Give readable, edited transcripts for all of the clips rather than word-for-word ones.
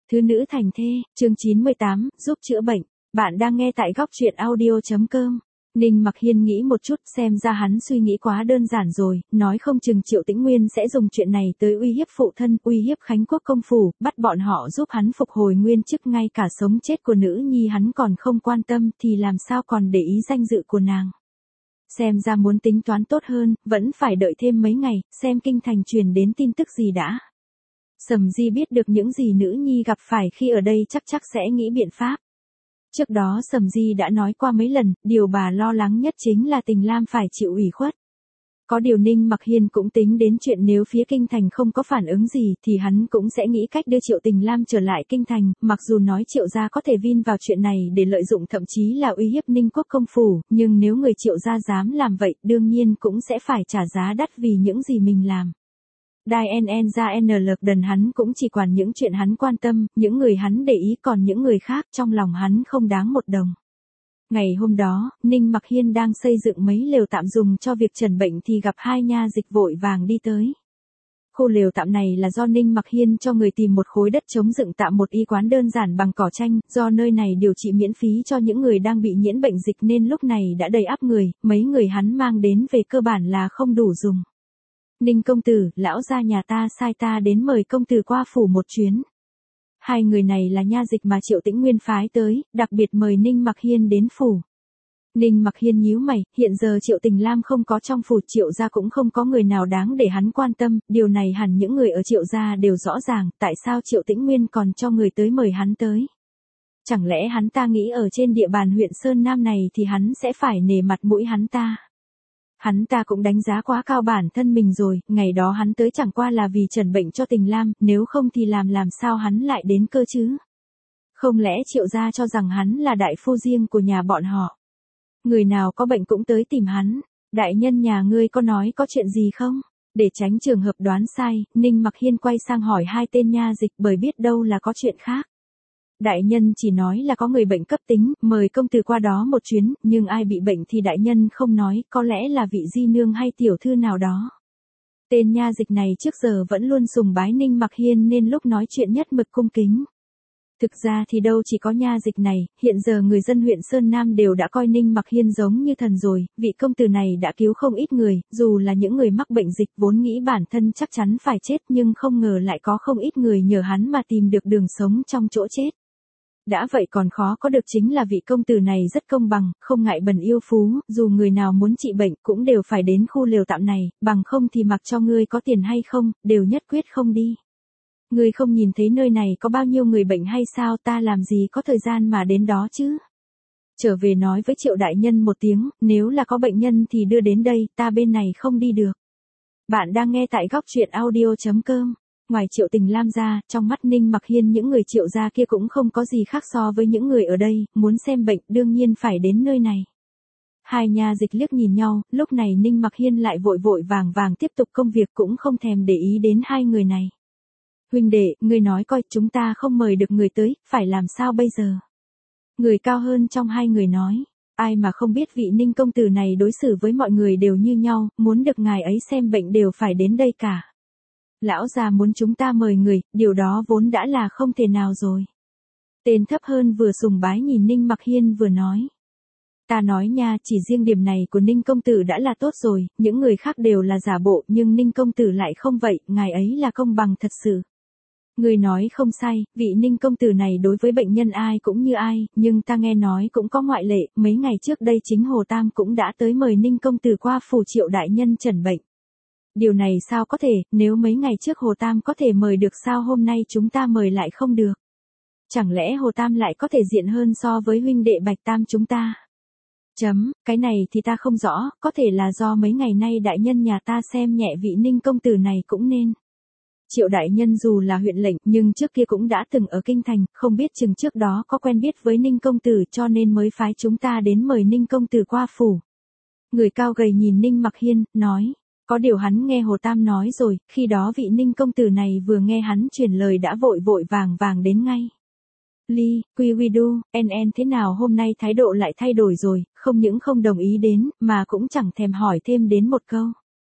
Thứ nữ thành thê, chương 98, giúp chữa bệnh. Bạn đang nghe tại góc truyện audio.com. Ninh Mặc Hiên nghĩ một chút, xem ra hắn suy nghĩ quá đơn giản rồi, nói không chừng Triệu Tĩnh Nguyên sẽ dùng chuyện này tới uy hiếp phụ thân, uy hiếp Khánh Quốc công phủ, bắt bọn họ giúp hắn phục hồi nguyên chức, ngay cả sống chết của nữ nhi hắn còn không quan tâm thì làm sao còn để ý danh dự của nàng. Xem ra muốn tính toán tốt hơn, vẫn phải đợi thêm mấy ngày, xem kinh thành truyền đến tin tức gì đã. Sầm Di biết được những gì nữ nhi gặp phải khi ở đây chắc sẽ nghĩ biện pháp. Trước đó Sầm Di đã nói qua mấy lần, điều bà lo lắng nhất chính là Tình Lam phải chịu ủy khuất. Có điều Ninh Mặc Hiên cũng tính đến chuyện nếu phía kinh thành không có phản ứng gì thì hắn cũng sẽ nghĩ cách đưa Triệu Tình Lam trở lại kinh thành, mặc dù nói Triệu gia có thể vin vào chuyện này để lợi dụng, thậm chí là uy hiếp Ninh Quốc công phủ, nhưng nếu người Triệu gia dám làm vậy, đương nhiên cũng sẽ phải trả giá đắt vì những gì mình làm. Đai NN ra NL đần hắn cũng chỉ quản những chuyện hắn quan tâm, những người hắn để ý, còn những người khác trong lòng hắn không đáng một đồng. Ngày hôm đó, Ninh Mặc Hiên đang xây dựng mấy lều tạm dùng cho việc trần bệnh thì gặp hai nha dịch vội vàng đi tới. Khu lều tạm này là do Ninh Mặc Hiên cho người tìm một khối đất trống dựng tạm một y quán đơn giản bằng cỏ tranh, do nơi này điều trị miễn phí cho những người đang bị nhiễm bệnh dịch nên lúc này đã đầy ắp người, mấy người hắn mang đến về cơ bản là không đủ dùng. Ninh công tử, lão gia nhà ta sai ta đến mời công tử qua phủ một chuyến. Hai người này là nha dịch mà Triệu Tĩnh Nguyên phái tới, đặc biệt mời Ninh Mặc Hiên đến phủ. Ninh Mặc Hiên nhíu mày, hiện giờ Triệu Tình Lam không có trong phủ, Triệu gia cũng không có người nào đáng để hắn quan tâm, điều này hẳn những người ở Triệu gia đều rõ ràng, tại sao Triệu Tĩnh Nguyên còn cho người tới mời hắn tới. Chẳng lẽ hắn ta nghĩ ở trên địa bàn huyện Sơn Nam này thì hắn sẽ phải nể mặt mũi hắn ta. Hắn ta cũng đánh giá quá cao bản thân mình rồi, ngày đó hắn tới chẳng qua là vì trần bệnh cho Tình Lam, nếu không thì làm sao hắn lại đến cơ chứ? Không lẽ Triệu gia cho rằng hắn là đại phu riêng của nhà bọn họ? Người nào có bệnh cũng tới tìm hắn. Đại nhân nhà ngươi có nói có chuyện gì không? Để tránh trường hợp đoán sai, Ninh Mặc Hiên quay sang hỏi hai tên nha dịch, bởi biết đâu là có chuyện khác. Đại nhân chỉ nói là có người bệnh cấp tính, mời công tử qua đó một chuyến, nhưng ai bị bệnh thì đại nhân không nói, có lẽ là vị di nương hay tiểu thư nào đó. Tên nha dịch này trước giờ vẫn luôn sùng bái Ninh Mặc Hiên nên lúc nói chuyện nhất mực cung kính. Thực ra thì đâu chỉ có nha dịch này, hiện giờ người dân huyện Sơn Nam đều đã coi Ninh Mặc Hiên giống như thần rồi, vị công tử này đã cứu không ít người, dù là những người mắc bệnh dịch vốn nghĩ bản thân chắc chắn phải chết nhưng không ngờ lại có không ít người nhờ hắn mà tìm được đường sống trong chỗ chết. Đã vậy còn khó có được chính là vị công tử này rất công bằng, không ngại bần yêu phú, dù người nào muốn trị bệnh cũng đều phải đến khu lều tạm này, bằng không thì mặc cho ngươi có tiền hay không, đều nhất quyết không đi. Ngươi không nhìn thấy nơi này có bao nhiêu người bệnh hay sao, ta làm gì có thời gian mà đến đó chứ. Trở về nói với Triệu đại nhân một tiếng, nếu là có bệnh nhân thì đưa đến đây, ta bên này không đi được. Bạn đang nghe tại góc truyện audio.com. Ngoài Triệu Tình Lam ra, trong mắt Ninh Mặc Hiên những người Triệu gia kia cũng không có gì khác so với những người ở đây, muốn xem bệnh đương nhiên phải đến nơi này. Hai nha dịch liếc nhìn nhau, lúc này Ninh Mặc Hiên lại vội vàng tiếp tục công việc cũng không thèm để ý đến hai người này. Huynh đệ, ngươi nói coi, chúng ta không mời được người tới, phải làm sao bây giờ? Người cao hơn trong hai người nói, ai mà không biết vị Ninh công tử này đối xử với mọi người đều như nhau, muốn được ngài ấy xem bệnh đều phải đến đây cả. Lão già muốn chúng ta mời người, điều đó vốn đã là không thể nào rồi. Tên thấp hơn vừa sùng bái nhìn Ninh Mặc Hiên vừa nói. Ta nói nha, chỉ riêng điểm này của Ninh công tử đã là tốt rồi, những người khác đều là giả bộ, nhưng Ninh công tử lại không vậy, ngài ấy là công bằng thật sự. Người nói không sai, vị Ninh công tử này đối với bệnh nhân ai cũng như ai, nhưng ta nghe nói cũng có ngoại lệ, mấy ngày trước đây chính Hồ Tam cũng đã tới mời Ninh công tử qua phủ Triệu đại nhân trần bệnh. Điều này sao có thể, nếu mấy ngày trước Hồ Tam có thể mời được sao hôm nay chúng ta mời lại không được? Chẳng lẽ Hồ Tam lại có thể diện hơn so với huynh đệ Bạch Tam chúng ta? Cái này thì ta không rõ, có thể là do mấy ngày nay đại nhân nhà ta xem nhẹ vị Ninh công tử này cũng nên. Triệu đại nhân dù là huyện lệnh nhưng trước kia cũng đã từng ở kinh thành, không biết chừng trước đó có quen biết với Ninh công tử cho nên mới phái chúng ta đến mời Ninh công tử qua phủ. Người cao gầy nhìn Ninh Mặc Hiên, nói. Có điều hắn nghe Hồ Tam nói rồi, khi đó vị Ninh công tử này vừa nghe hắn truyền lời đã vội vàng đến ngay. Ly, Quy NN thế nào hôm nay thái độ lại thay đổi rồi, không những không đồng ý đến, mà cũng chẳng thèm hỏi thêm đến một câu.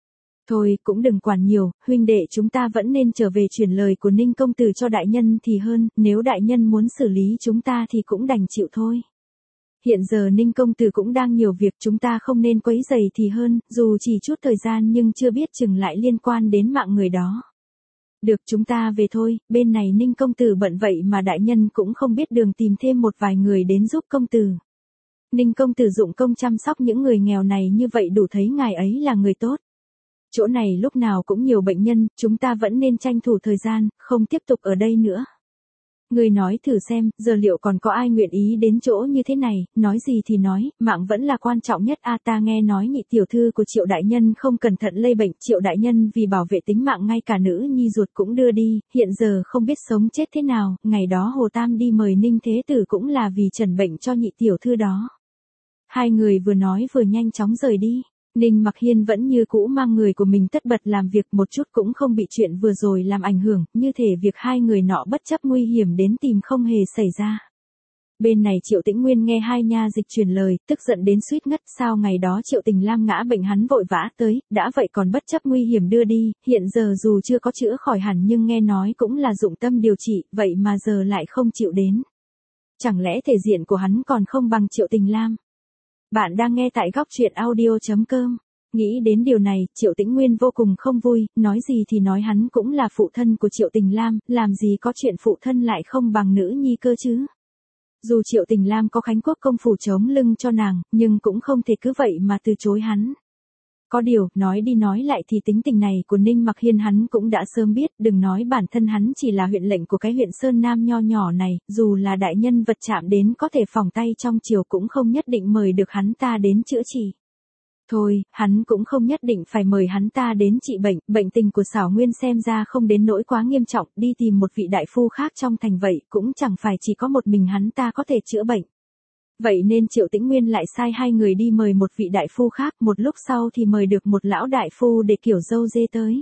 Thôi cũng đừng quản nhiều, huynh đệ chúng ta vẫn nên trở về chuyển lời của Ninh công tử cho đại nhân thì hơn, nếu đại nhân muốn xử lý chúng ta thì cũng đành chịu thôi. Hiện giờ Ninh công tử cũng đang nhiều việc, chúng ta không nên quấy rầy thì hơn, dù chỉ chút thời gian nhưng chưa biết chừng lại liên quan đến mạng người đó. Được, chúng ta về thôi, bên này Ninh công tử bận vậy mà đại nhân cũng không biết đường tìm thêm một vài người đến giúp công tử. Ninh công tử dụng công chăm sóc những người nghèo này như vậy đủ thấy ngài ấy là người tốt. Chỗ này lúc nào cũng nhiều bệnh nhân, chúng ta vẫn nên tranh thủ thời gian, không tiếp tục ở đây nữa. Người nói thử xem, giờ liệu còn có ai nguyện ý đến chỗ như thế này, nói gì thì nói, mạng vẫn là quan trọng nhất. Ta nghe nói nhị tiểu thư của Triệu đại nhân không cẩn thận lây bệnh, Triệu đại nhân vì bảo vệ tính mạng ngay cả nữ nhi ruột cũng đưa đi, hiện giờ không biết sống chết thế nào, ngày đó Hồ Tam đi mời Ninh Thế Tử cũng là vì trần bệnh cho nhị tiểu thư đó. Hai người vừa nói vừa nhanh chóng rời đi. Ninh Mặc Hiên vẫn như cũ mang người của mình tất bật làm việc, một chút cũng không bị chuyện vừa rồi làm ảnh hưởng, như thể việc hai người nọ bất chấp nguy hiểm đến tìm không hề xảy ra. Bên này Triệu Tĩnh Nguyên nghe hai nha dịch truyền lời, tức giận đến suýt ngất, sao ngày đó Triệu Tình Lam ngã bệnh hắn vội vã tới, đã vậy còn bất chấp nguy hiểm đưa đi, hiện giờ dù chưa có chữa khỏi hẳn nhưng nghe nói cũng là dụng tâm điều trị, vậy mà giờ lại không chịu đến. Chẳng lẽ thể diện của hắn còn không bằng Triệu Tình Lam? Bạn đang nghe tại góc truyện audio.com. Nghĩ đến điều này, Triệu Tĩnh Nguyên vô cùng không vui, nói gì thì nói hắn cũng là phụ thân của Triệu Tình Lam, làm gì có chuyện phụ thân lại không bằng nữ nhi cơ chứ. Dù Triệu Tình Lam có Khánh Quốc công phủ chống lưng cho nàng, nhưng cũng không thể cứ vậy mà từ chối hắn. Có điều, nói đi nói lại thì tính tình này của Ninh Mặc Hiên hắn cũng đã sớm biết, đừng nói bản thân hắn chỉ là huyện lệnh của cái huyện Sơn Nam nho nhỏ này, dù là đại nhân vật chạm đến có thể phỏng tay trong triều cũng không nhất định mời được hắn ta đến chữa trị. Thôi, hắn cũng không nhất định phải mời hắn ta đến trị bệnh, bệnh tình của Xảo Nguyên xem ra không đến nỗi quá nghiêm trọng, đi tìm một vị đại phu khác trong thành vậy, cũng chẳng phải chỉ có một mình hắn ta có thể chữa bệnh. Vậy nên Triệu Tĩnh Nguyên lại sai hai người đi mời một vị đại phu khác, một lúc sau thì mời được một lão đại phu để kiểu dâu dê tới.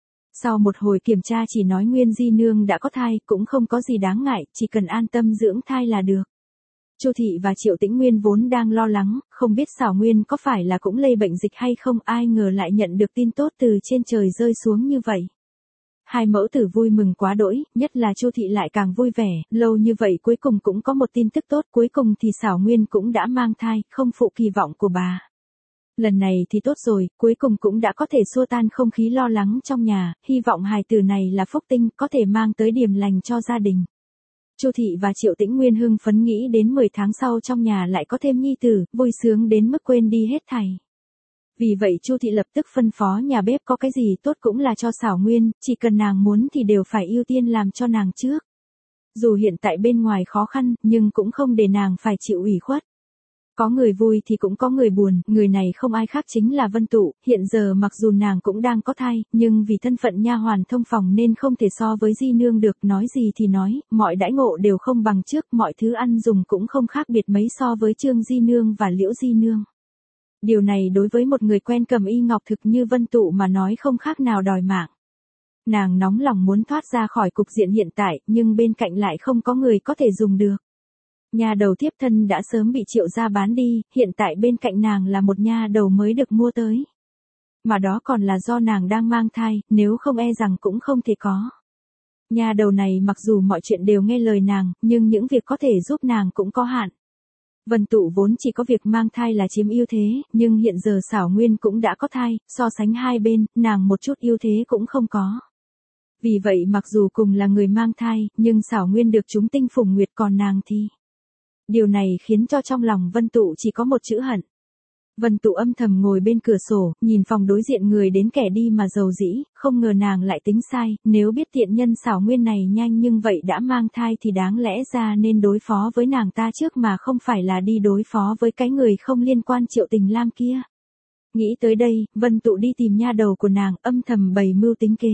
Sau một hồi kiểm tra chỉ nói Nguyên Di Nương đã có thai, cũng không có gì đáng ngại, chỉ cần an tâm dưỡng thai là được. Chu Thị và Triệu Tĩnh Nguyên vốn đang lo lắng, không biết Xảo Nguyên có phải là cũng lây bệnh dịch hay không, ai ngờ lại nhận được tin tốt từ trên trời rơi xuống như vậy. Hai mẫu tử vui mừng quá đỗi, nhất là Chu Thị lại càng vui vẻ, lâu như vậy cuối cùng cũng có một tin tức tốt, cuối cùng thì Xảo Nguyên cũng đã mang thai, không phụ kỳ vọng của bà. Lần này thì tốt rồi, cuối cùng cũng đã có thể xua tan không khí lo lắng trong nhà, hy vọng hài tử này là phúc tinh, có thể mang tới điềm lành cho gia đình. Chu Thị và Triệu Tĩnh Nguyên hưng phấn nghĩ đến 10 tháng sau trong nhà lại có thêm nhi tử, vui sướng đến mức quên đi hết thảy. Vì vậy Chu Thị lập tức phân phó nhà bếp có cái gì tốt cũng là cho Xảo Nguyên, chỉ cần nàng muốn thì đều phải ưu tiên làm cho nàng trước. Dù hiện tại bên ngoài khó khăn, nhưng cũng không để nàng phải chịu ủy khuất. Có người vui thì cũng có người buồn, người này không ai khác chính là Vân Tụ, hiện giờ mặc dù nàng cũng đang có thai, nhưng vì thân phận nha hoàn thông phòng nên không thể so với Di Nương được, nói gì thì nói, mọi đãi ngộ đều không bằng trước, mọi thứ ăn dùng cũng không khác biệt mấy so với Trương Di Nương và Liễu Di Nương. Điều này đối với một người quen cầm y ngọc thực như Vân Tụ mà nói không khác nào đòi mạng. Nàng nóng lòng muốn thoát ra khỏi cục diện hiện tại, nhưng bên cạnh lại không có người có thể dùng được. Nha đầu thiếp thân đã sớm bị Triệu gia bán đi, hiện tại bên cạnh nàng là một nha đầu mới được mua tới. Mà đó còn là do nàng đang mang thai, nếu không e rằng cũng không thể có. Nha đầu này mặc dù mọi chuyện đều nghe lời nàng, nhưng những việc có thể giúp nàng cũng có hạn. Vân Tụ vốn chỉ có việc mang thai là chiếm ưu thế, nhưng hiện giờ Xảo Nguyên cũng đã có thai, so sánh hai bên, nàng một chút ưu thế cũng không có. Vì vậy mặc dù cùng là người mang thai, nhưng Xảo Nguyên được chúng tinh phùng nguyệt còn nàng thì... Điều này khiến cho trong lòng Vân Tụ chỉ có một chữ hận. Vân Tụ âm thầm ngồi bên cửa sổ, nhìn phòng đối diện người đến kẻ đi mà giàu dĩ, không ngờ nàng lại tính sai, nếu biết tiện nhân Xảo Nguyên này nhanh nhưng vậy đã mang thai thì đáng lẽ ra nên đối phó với nàng ta trước mà không phải là đi đối phó với cái người không liên quan Triệu Tình Lam kia. Nghĩ tới đây, Vân Tụ đi tìm nha đầu của nàng, âm thầm bày mưu tính kế.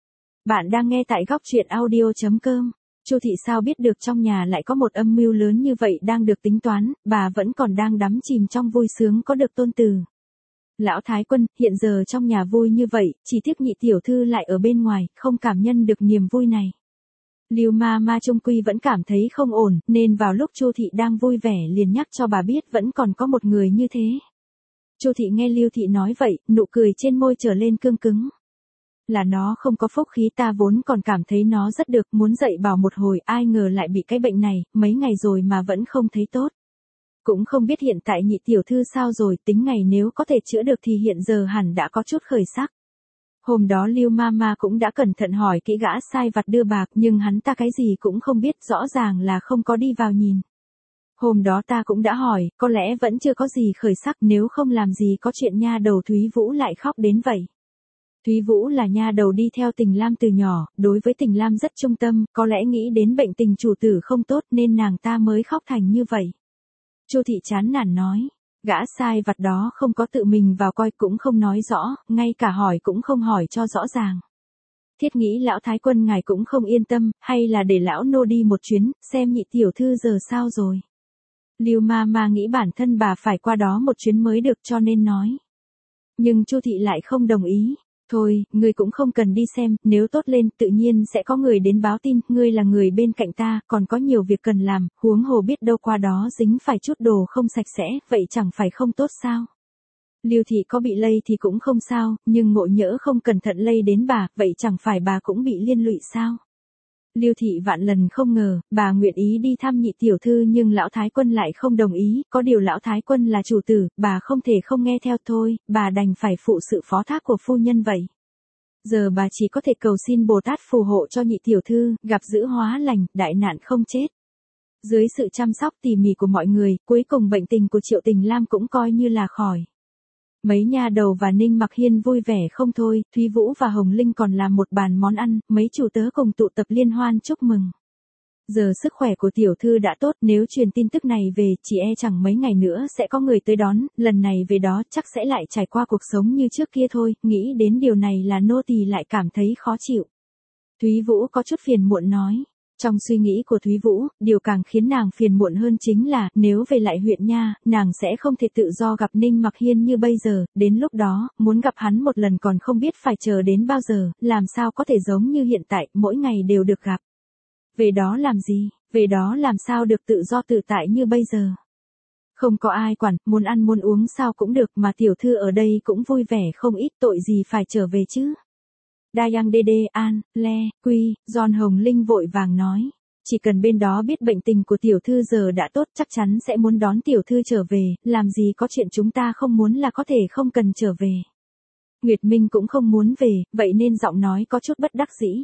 Bạn đang nghe tại góc truyện audio.com. Chu Thị sao biết được trong nhà lại có một âm mưu lớn như vậy đang được tính toán, bà vẫn còn đang đắm chìm trong vui sướng có được tôn tử. Lão Thái Quân, hiện giờ trong nhà vui như vậy, chỉ tiếc nhị tiểu thư lại ở bên ngoài, không cảm nhận được niềm vui này. Lưu Ma Ma trung quy vẫn cảm thấy không ổn, nên vào lúc Chu Thị đang vui vẻ liền nhắc cho bà biết vẫn còn có một người như thế. Chu Thị nghe Lưu Thị nói vậy, nụ cười trên môi trở lên cương cứng. Là nó không có phúc khí, ta vốn còn cảm thấy nó rất được, muốn dạy bảo một hồi, ai ngờ lại bị cái bệnh này, mấy ngày rồi mà vẫn không thấy tốt. Cũng không biết hiện tại nhị tiểu thư sao rồi, tính ngày nếu có thể chữa được thì hiện giờ hẳn đã có chút khởi sắc. Hôm đó Lưu Mama cũng đã cẩn thận hỏi kỹ gã sai vặt đưa bạc, nhưng hắn ta cái gì cũng không biết, rõ ràng là không có đi vào nhìn. Hôm đó ta cũng đã hỏi, có lẽ vẫn chưa có gì khởi sắc, nếu không làm gì có chuyện nha đầu Thúy Vũ lại khóc đến vậy. Thúy Vũ là nha đầu đi theo Tình Lam từ nhỏ, đối với Tình Lam rất trung tâm, có lẽ nghĩ đến bệnh tình chủ tử không tốt nên nàng ta mới khóc thành như vậy. Chu Thị chán nản nói, gã sai vặt đó không có tự mình vào coi cũng không nói rõ, ngay cả hỏi cũng không hỏi cho rõ ràng. Thiết nghĩ lão thái quân ngài cũng không yên tâm, hay là để lão nô đi một chuyến, xem nhị tiểu thư giờ sao rồi. Lưu Mama nghĩ bản thân bà phải qua đó một chuyến mới được cho nên nói. Nhưng Chu Thị lại không đồng ý. Thôi, ngươi cũng không cần đi xem, nếu tốt lên tự nhiên sẽ có người đến báo tin, ngươi là người bên cạnh ta, còn có nhiều việc cần làm, huống hồ biết đâu qua đó dính phải chút đồ không sạch sẽ, vậy chẳng phải không tốt sao? Lưu Thị có bị lây thì cũng không sao, nhưng ngộ nhỡ không cẩn thận lây đến bà, vậy chẳng phải bà cũng bị liên lụy sao? Lưu Thị vạn lần không ngờ, bà nguyện ý đi thăm nhị tiểu thư nhưng lão thái quân lại không đồng ý, có điều lão thái quân là chủ tử, bà không thể không nghe theo thôi, bà đành phải phụ sự phó thác của phu nhân vậy. Giờ bà chỉ có thể cầu xin Bồ Tát phù hộ cho nhị tiểu thư, gặp dữ hóa lành, đại nạn không chết. Dưới sự chăm sóc tỉ mỉ của mọi người, cuối cùng bệnh tình của Triệu Tình Lam cũng coi như là khỏi. Mấy nha đầu và Ninh Mặc Hiên vui vẻ không thôi, Thúy Vũ và Hồng Linh còn làm một bàn món ăn, mấy chủ tớ cùng tụ tập liên hoan chúc mừng. Giờ sức khỏe của tiểu thư đã tốt, nếu truyền tin tức này về, chỉ e chẳng mấy ngày nữa sẽ có người tới đón, lần này về đó chắc sẽ lại trải qua cuộc sống như trước kia thôi, nghĩ đến điều này là nô tỳ lại cảm thấy khó chịu. Thúy Vũ có chút phiền muộn nói. Trong suy nghĩ của Thúy Vũ, điều càng khiến nàng phiền muộn hơn chính là, nếu về lại huyện nha, nàng sẽ không thể tự do gặp Ninh Mặc Hiên như bây giờ, đến lúc đó, muốn gặp hắn một lần còn không biết phải chờ đến bao giờ, làm sao có thể giống như hiện tại, mỗi ngày đều được gặp. Về đó làm gì, về đó làm sao được tự do tự tại như bây giờ. Không có ai quản, muốn ăn muốn uống sao cũng được mà tiểu thư ở đây cũng vui vẻ không ít, tội gì phải trở về chứ. Dayang Dede An, Le, Quy, Giòn Hồng Linh vội vàng nói. Chỉ cần bên đó biết bệnh tình của tiểu thư giờ đã tốt chắc chắn sẽ muốn đón tiểu thư trở về, làm gì có chuyện chúng ta không muốn là có thể không cần trở về. Nguyệt Minh cũng không muốn về, vậy nên giọng nói có chút bất đắc dĩ.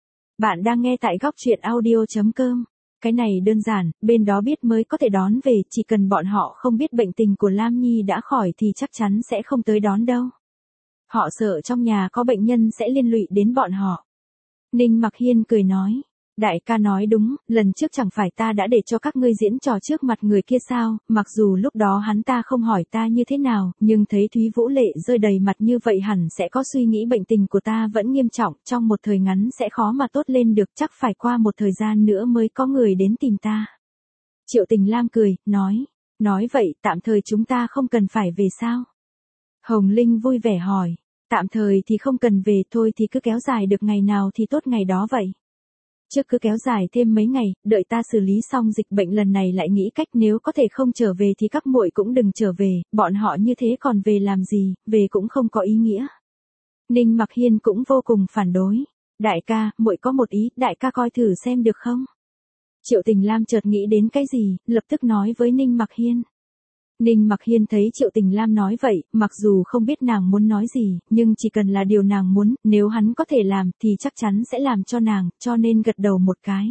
Bạn đang nghe tại góc truyện audio.com. Cái này đơn giản, bên đó biết mới có thể đón về, chỉ cần bọn họ không biết bệnh tình của Lam Nhi đã khỏi thì chắc chắn sẽ không tới đón đâu. Họ sợ trong nhà có bệnh nhân sẽ liên lụy đến bọn họ. Ninh Mặc Hiên cười nói. Đại ca nói đúng, lần trước chẳng phải ta đã để cho các ngươi diễn trò trước mặt người kia sao, mặc dù lúc đó hắn ta không hỏi ta như thế nào, nhưng thấy Thúy Vũ lệ rơi đầy mặt như vậy hẳn sẽ có suy nghĩ bệnh tình của ta vẫn nghiêm trọng, trong một thời ngắn sẽ khó mà tốt lên được, chắc phải qua một thời gian nữa mới có người đến tìm ta. Triệu Tình Lam cười, nói vậy, tạm thời chúng ta không cần phải về sao? Hồng Linh vui vẻ hỏi, tạm thời thì không cần về thôi thì cứ kéo dài được ngày nào thì tốt ngày đó vậy. Trước cứ kéo dài thêm mấy ngày, đợi ta xử lý xong dịch bệnh lần này lại nghĩ cách nếu có thể không trở về thì các muội cũng đừng trở về, bọn họ như thế còn về làm gì, về cũng không có ý nghĩa. Ninh Mặc Hiên cũng vô cùng phản đối. Đại ca, muội có một ý, đại ca coi thử xem được không? Triệu Tình Lam chợt nghĩ đến cái gì, lập tức nói với Ninh Mặc Hiên. Ninh Mặc Hiên thấy Triệu Tình Lam nói vậy, mặc dù không biết nàng muốn nói gì, nhưng chỉ cần là điều nàng muốn, nếu hắn có thể làm thì chắc chắn sẽ làm cho nàng, cho nên gật đầu một cái.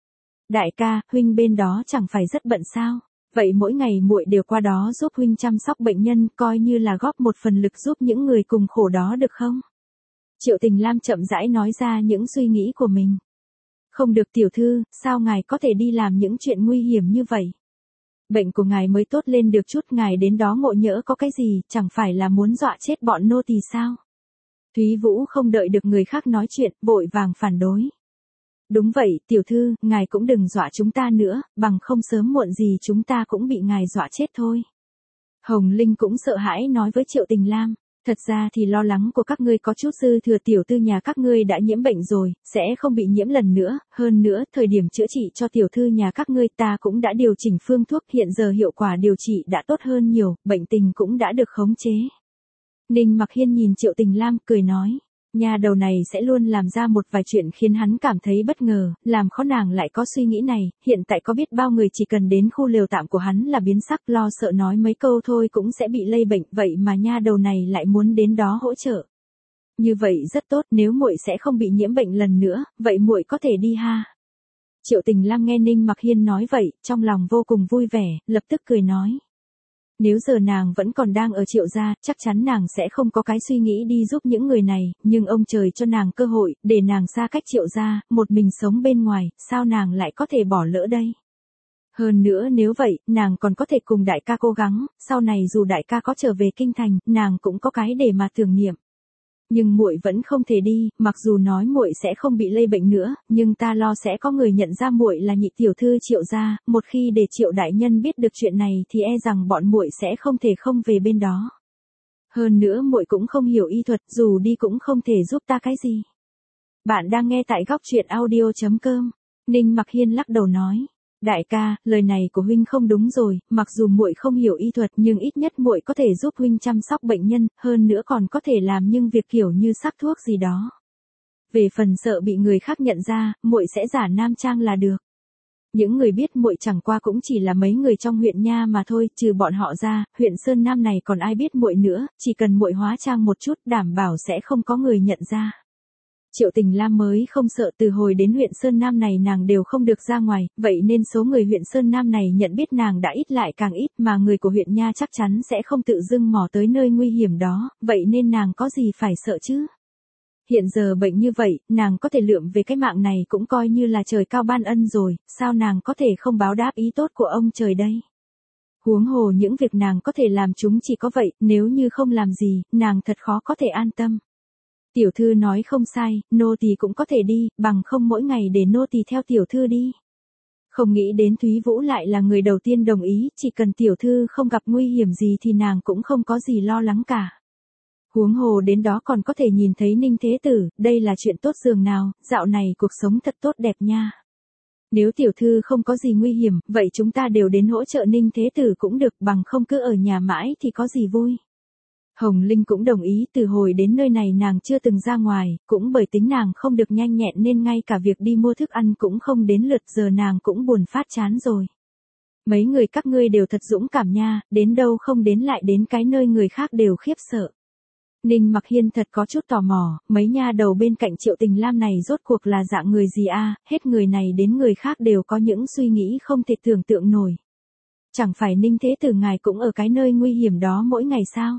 Đại ca, huynh bên đó chẳng phải rất bận sao? Vậy mỗi ngày muội đều qua đó giúp huynh chăm sóc bệnh nhân, coi như là góp một phần lực giúp những người cùng khổ đó được không? Triệu Tình Lam chậm rãi nói ra những suy nghĩ của mình. Không được tiểu thư, sao ngài có thể đi làm những chuyện nguy hiểm như vậy? Bệnh của ngài mới tốt lên được chút, ngài đến đó ngộ nhỡ có cái gì, chẳng phải là muốn dọa chết bọn nô tỳ sao? Thúy Vũ không đợi được người khác nói chuyện, vội vàng phản đối. Đúng vậy, tiểu thư, ngài cũng đừng dọa chúng ta nữa, bằng không sớm muộn gì chúng ta cũng bị ngài dọa chết thôi. Hồng Linh cũng sợ hãi nói với Triệu Tình Lam. Thật ra thì lo lắng của các ngươi có chút dư thừa, tiểu thư nhà các ngươi đã nhiễm bệnh rồi, sẽ không bị nhiễm lần nữa, hơn nữa, thời điểm chữa trị cho tiểu thư nhà các ngươi ta cũng đã điều chỉnh phương thuốc, hiện giờ hiệu quả điều trị đã tốt hơn nhiều, bệnh tình cũng đã được khống chế. Ninh Mặc Hiên nhìn Triệu Tình Lam, cười nói. Nhà đầu này sẽ luôn làm ra một vài chuyện khiến hắn cảm thấy bất ngờ, làm khó nàng lại có suy nghĩ này, hiện tại có biết bao người chỉ cần đến khu lều tạm của hắn là biến sắc, lo sợ nói mấy câu thôi cũng sẽ bị lây bệnh, vậy mà nha đầu này lại muốn đến đó hỗ trợ. Như vậy rất tốt, nếu muội sẽ không bị nhiễm bệnh lần nữa, vậy muội có thể đi ha. Triệu Tình Lam nghe Ninh Mặc Hiên nói vậy, trong lòng vô cùng vui vẻ, lập tức cười nói. Nếu giờ nàng vẫn còn đang ở Triệu gia, chắc chắn nàng sẽ không có cái suy nghĩ đi giúp những người này, nhưng ông trời cho nàng cơ hội, để nàng xa cách Triệu gia, một mình sống bên ngoài, sao nàng lại có thể bỏ lỡ đây? Hơn nữa nếu vậy, nàng còn có thể cùng đại ca cố gắng, sau này dù đại ca có trở về kinh thành, nàng cũng có cái để mà tưởng niệm. Nhưng muội vẫn không thể đi, mặc dù nói muội sẽ không bị lây bệnh nữa, nhưng ta lo sẽ có người nhận ra muội là nhị tiểu thư Triệu gia, một khi để Triệu đại nhân biết được chuyện này thì e rằng bọn muội sẽ không thể không về bên đó. Hơn nữa muội cũng không hiểu y thuật, dù đi cũng không thể giúp ta cái gì. Bạn đang nghe tại góc truyện audio.com. Ninh Mặc Hiên lắc đầu nói. Đại ca, lời này của huynh không đúng rồi, mặc dù muội không hiểu y thuật nhưng ít nhất muội có thể giúp huynh chăm sóc bệnh nhân, hơn nữa còn có thể làm những việc kiểu như sắc thuốc gì đó. Về phần sợ bị người khác nhận ra, muội sẽ giả nam trang là được. Những người biết muội chẳng qua cũng chỉ là mấy người trong huyện nha mà thôi, trừ bọn họ ra, huyện Sơn Nam này còn ai biết muội nữa, chỉ cần muội hóa trang một chút, đảm bảo sẽ không có người nhận ra. Triệu Tình Lam mới không sợ, từ hồi đến huyện Sơn Nam này nàng đều không được ra ngoài, vậy nên số người huyện Sơn Nam này nhận biết nàng đã ít lại càng ít, mà người của huyện nha chắc chắn sẽ không tự dưng mò tới nơi nguy hiểm đó, vậy nên nàng có gì phải sợ chứ? Hiện giờ bệnh như vậy, nàng có thể lượm về cái mạng này cũng coi như là trời cao ban ân rồi, sao nàng có thể không báo đáp ý tốt của ông trời đây? Huống hồ những việc nàng có thể làm chúng chỉ có vậy, nếu như không làm gì, nàng thật khó có thể an tâm. Tiểu thư nói không sai, nô tỳ cũng có thể đi, bằng không mỗi ngày để nô tỳ theo tiểu thư đi. Không nghĩ đến Thúy Vũ lại là người đầu tiên đồng ý, chỉ cần tiểu thư không gặp nguy hiểm gì thì nàng cũng không có gì lo lắng cả. Huống hồ đến đó còn có thể nhìn thấy Ninh Thế Tử, đây là chuyện tốt dường nào, dạo này cuộc sống thật tốt đẹp nha. Nếu tiểu thư không có gì nguy hiểm, vậy chúng ta đều đến hỗ trợ Ninh Thế Tử cũng được, bằng không cứ ở nhà mãi thì có gì vui. Hồng Linh cũng đồng ý, từ hồi đến nơi này nàng chưa từng ra ngoài, cũng bởi tính nàng không được nhanh nhẹn nên ngay cả việc đi mua thức ăn cũng không đến lượt, giờ nàng cũng buồn phát chán rồi. Mấy người các ngươi đều thật dũng cảm nha, đến đâu không đến lại đến cái nơi người khác đều khiếp sợ. Ninh Mặc Hiên thật có chút tò mò, mấy nha đầu bên cạnh Triệu Tình Lam này rốt cuộc là dạng người gì a? Hết người này đến người khác đều có những suy nghĩ không thể tưởng tượng nổi. Chẳng phải Ninh Thế Tử ngài cũng ở cái nơi nguy hiểm đó mỗi ngày sao?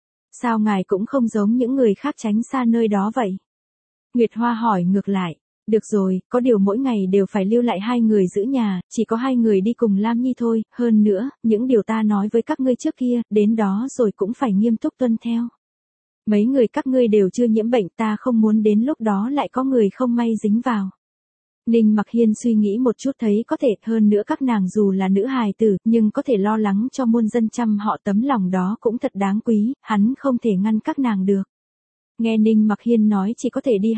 Sao ngài cũng không giống những người khác tránh xa nơi đó vậy? Nguyệt Hoa hỏi ngược lại. Được rồi, có điều mỗi ngày đều phải lưu lại 2 người giữ nhà, chỉ có 2 người đi cùng Lam Nhi thôi, hơn nữa, những điều ta nói với các ngươi trước kia, đến đó rồi cũng phải nghiêm túc tuân theo. Mấy người các ngươi đều chưa nhiễm bệnh, ta không muốn đến lúc đó lại có người không may dính vào. Ninh Mặc Hiên suy nghĩ một chút thấy có thể, hơn nữa các nàng dù là nữ hài tử, nhưng có thể lo lắng cho muôn dân chăm họ, tấm lòng đó cũng thật đáng quý, hắn không thể ngăn các nàng được. Nghe Ninh Mặc Hiên nói chỉ có thể đi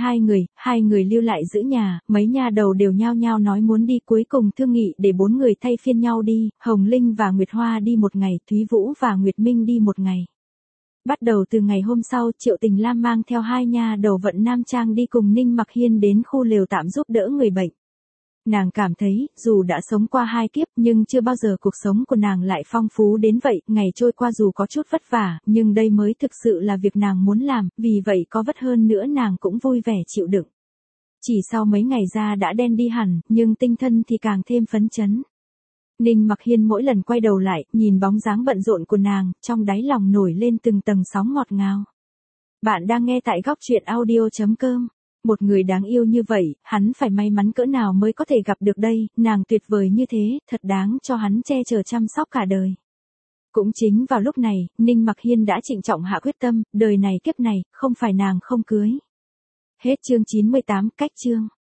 2 người lưu lại giữ nhà, mấy nha đầu đều nhao nhao nói muốn đi, cuối cùng thương nghị để 4 người thay phiên nhau đi, Hồng Linh và Nguyệt Hoa đi một ngày, Thúy Vũ và Nguyệt Minh đi một ngày. Bắt đầu từ ngày hôm sau, Triệu Tình Lam mang theo 2 nha đầu vận nam trang đi cùng Ninh Mặc Hiên đến khu lều tạm giúp đỡ người bệnh. Nàng cảm thấy, dù đã sống qua 2 kiếp nhưng chưa bao giờ cuộc sống của nàng lại phong phú đến vậy, ngày trôi qua dù có chút vất vả, nhưng đây mới thực sự là việc nàng muốn làm, vì vậy có vất hơn nữa nàng cũng vui vẻ chịu đựng. Chỉ sau mấy ngày da đã đen đi hẳn, nhưng tinh thần thì càng thêm phấn chấn. Ninh Mặc Hiên mỗi lần quay đầu lại, nhìn bóng dáng bận rộn của nàng, trong đáy lòng nổi lên từng tầng sóng ngọt ngào. Bạn đang nghe tại góc truyện audio.com. Một người đáng yêu như vậy, hắn phải may mắn cỡ nào mới có thể gặp được đây, nàng tuyệt vời như thế, thật đáng cho hắn che chở chăm sóc cả đời. Cũng chính vào lúc này, Ninh Mặc Hiên đã trịnh trọng hạ quyết tâm, đời này kiếp này, không phải nàng không cưới. Hết chương 98, cách chương.